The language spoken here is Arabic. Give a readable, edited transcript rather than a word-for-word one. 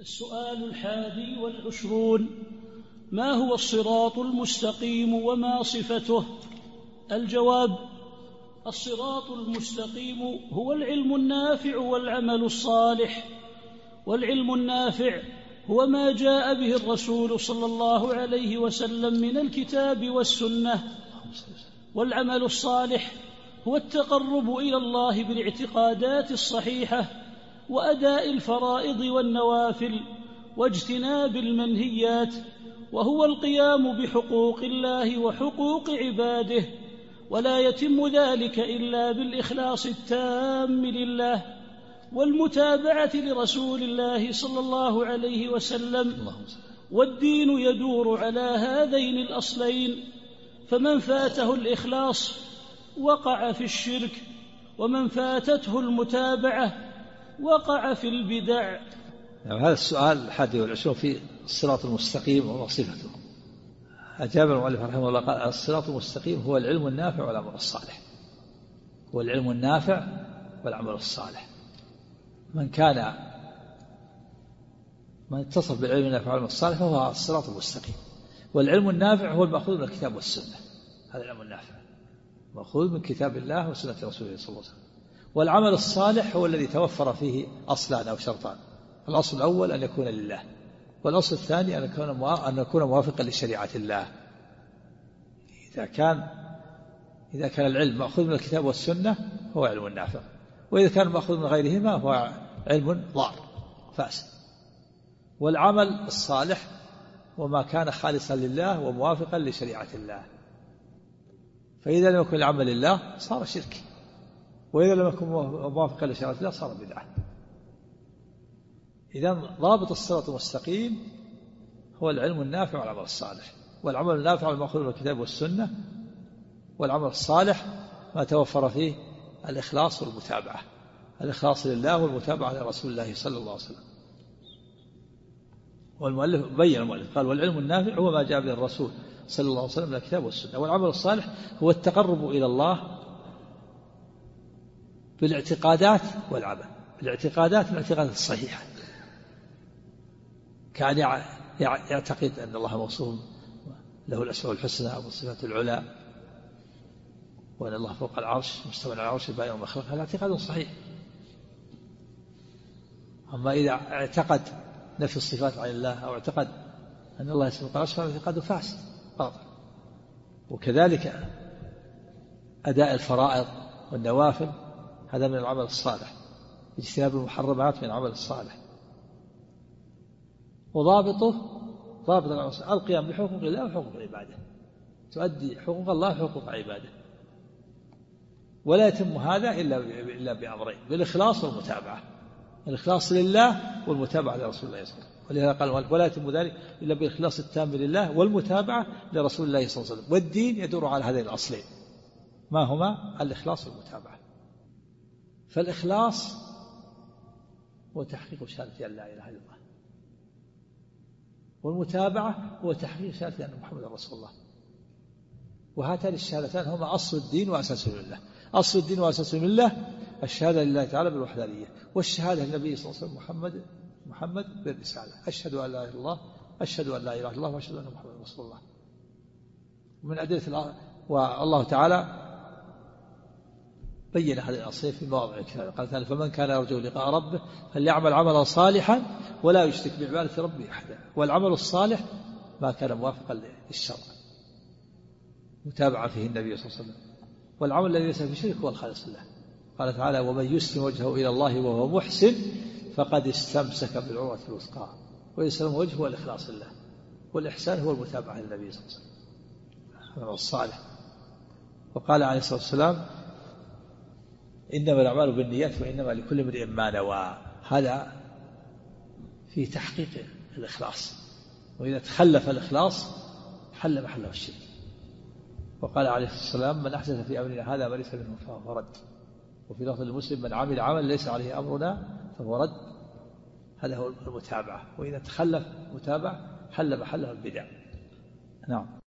السؤال 21: ما هو الصراط المستقيم وما صفته؟ الجواب: الصراط المستقيم هو العلم النافع والعمل الصالح. والعلم النافع هو ما جاء به الرسول صلى الله عليه وسلم من الكتاب والسنة. والعمل الصالح هو التقرب إلى الله بالاعتقادات الصحيحة وأداء الفرائض والنوافل واجتناب المنهيات، وهو القيام بحقوق الله وحقوق عباده، ولا يتم ذلك إلا بالإخلاص التام لله والمتابعة لرسول الله صلى الله عليه وسلم. والدين يدور على هذين الأصلين، فمن فاته الإخلاص وقع في الشرك، ومن فاتته المتابعة وقع في البدع. هذا السؤال 21 في الصراط المستقيم وصفته. أجاب المؤلف رحمه الله قال: الصراط المستقيم هو العلم النافع والعمل الصالح. هو العلم النافع والعمل الصالح. من اتصف بالعلم النافع والعمل الصالح فهو الصراط المستقيم. والعلم النافع هو المأخوذ من الكتاب والسنة. هذا العلم النافع مأخوذ من كتاب الله وسنة رسوله صلى الله عليه وسلم. والعمل الصالح هو الذي توفر فيه أصلان أو شرطان: الأصل الأول أن يكون لله، والأصل الثاني أن يكون موافقا لشريعة الله. إذا كان العلم مأخوذ من الكتاب والسنة هو علم نافع، وإذا كان مأخوذ من غيرهما هو علم ضار فاسد. والعمل الصالح وما كان خالصا لله وموافقا لشريعة الله. فإذا لم يكن العمل لله صار شرك، وإذا لم يكن موافقا لشريعة الله صار بدعة. إذا ضابط الصراط المستقيم هو العلم النافع والعمل الصالح. والعمل النافع المأخوذ من الكتاب والسنة، والعمل الصالح ما توفر فيه الإخلاص والمتابعة، الإخلاص لله والمتابعة لرسول الله صلى الله عليه وسلم. والمؤلف بين المؤلف قال: والعلم النافع هو ما جاء به الرسول صلى الله عليه وسلم من الكتاب والسنة. والعمل الصالح هو التقرب إلى الله بالاعتقادات والعمل. الاعتقادات الصحيحة، كان يعتقد أن الله موصوف له الأسماء الحسنى والصفات العلى، وأن الله فوق العرش مستوى على العرش بائن ومخلوق. هذا اعتقاد صحيح. أما إذا اعتقد نفي الصفات عن الله أو اعتقد أن الله يسمى فوق العرش فهذا اعتقاد فاسد باطل. وكذلك أداء الفرائض والنوافل هذا من العمل الصالح، اجتناب المحرمات من العمل الصالح. وضابط العمل الصالح القيام بحقوق الله وحقوق عباده، تؤدي حقوق الله وحقوق عباده. ولا يتم هذا إلا بأمرين: بالإخلاص والمتابعة. الإخلاص لله والمتابعة لرسول الله صلى الله عليه وسلم. ولهذا قال: ولا يتم ذلك إلا بالإخلاص التام لله والمتابعة لرسول الله صلى الله عليه وسلم. والدين يدور على هذين الأصلين، ما هما؟ الإخلاص والمتابعة. فالإخلاص هو تحقيق شهادة أن لا إله إلا الله، والمتابعة هو تحقيق شهادة أن محمد رسول الله. وهاتان الشهادتان هما أصل الدين وأساس الملة. أصل الدين وأساس الملة الشهادة لله تعالى بالوحدانية، والشهادة للنبي صلى الله عليه وسلم محمد بالرسالة. أشهد أن لا إله إلا الله، أشهد أن لا إله إلا الله، وأشهد أن محمد رسول الله. من أدلة والله تعالى بين هذه الأصول في مواضع الكتاب. قال تعالى: فمن كان يرجو لقاء ربه فليعمل عملا صالحا ولا يشرك بعبادة ربه أحدا. والعمل الصالح ما كان موافقا للشرع متابعة فيه النبي صلى الله عليه وسلم. والعمل الذي ليس فيه شرك هو الخالص لله. قال تعالى: ومن يسلم وجهه إلى الله وهو محسن فقد استمسك بالعروة الوثقى. ويسلم وجهه هو الإخلاص لله، والإحسان هو المتابعة للنبي صلى الله عليه وسلم، العمل الصالح. وقال عليه الصلاة والسلام: إنما الأعمال بالنيات وإنما لكل امرئ ما نوى. هذا في تحقيق الإخلاص، وإذا تخلف الإخلاص حل محله الشرك. وقال عليه الصلاة والسلام: من أحدث في أمرنا هذا ما ليس منه فهو رد. وفي لفظ المسلم: من عمل عمل ليس عليه أمرنا فهو رد. هذا هو المتابعة. وإذا تخلف متابعة حل محله البدع. نعم.